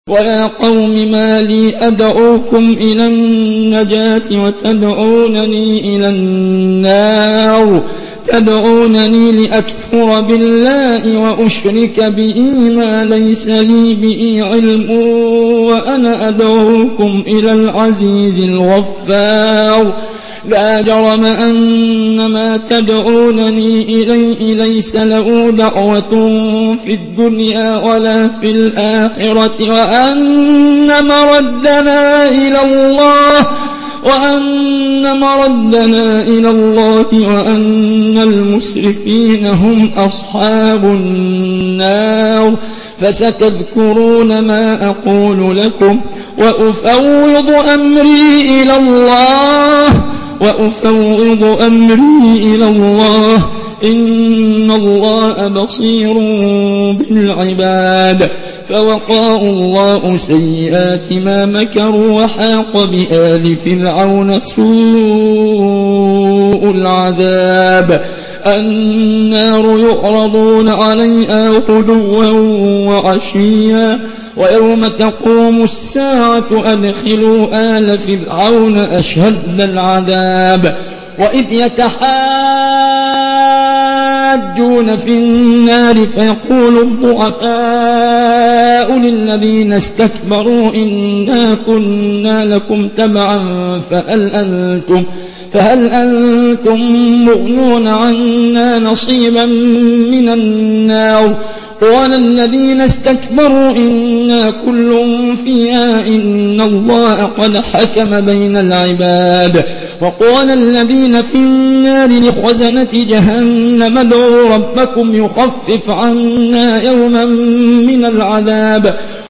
ويا قوم ما لي أدعوكم إلى النجاة وتدعونني إلى النار تدعونني لأكفر بالله وأشرك به ما ليس لي به علم وأنا أدعوكم إلى العزيز الغفار لا جرم أن ما تدعونني إليه ليس له دعوة في الدنيا ولا في الآخرة وأن مردنا إلى الله وأن المسرفين هم أصحاب النار فستذكرون ما أقول لكم وأفوض أمري إلى الله إن الله بصير بالعباد فوقاه الله سيئات ما مكروا وحاق بآل فرعون سوء العذاب النار يعرضون عليها غدوا وعشيا ويوم تقوم الساعة أدخلوا آل فرعون أشد العذاب وإذ يتحاجون في النار فيقول الضعفاء للذين استكبروا إنا كنا لكم تبعا فهل أنتم مغنون عنا نصيبا من النار قال الذين استكبروا إنا كل فيها إن الله قد حكم بين العباد وقال الذين في النار لخزنة جهنم ادعوا ربكم يخفف عنا يوما من العذاب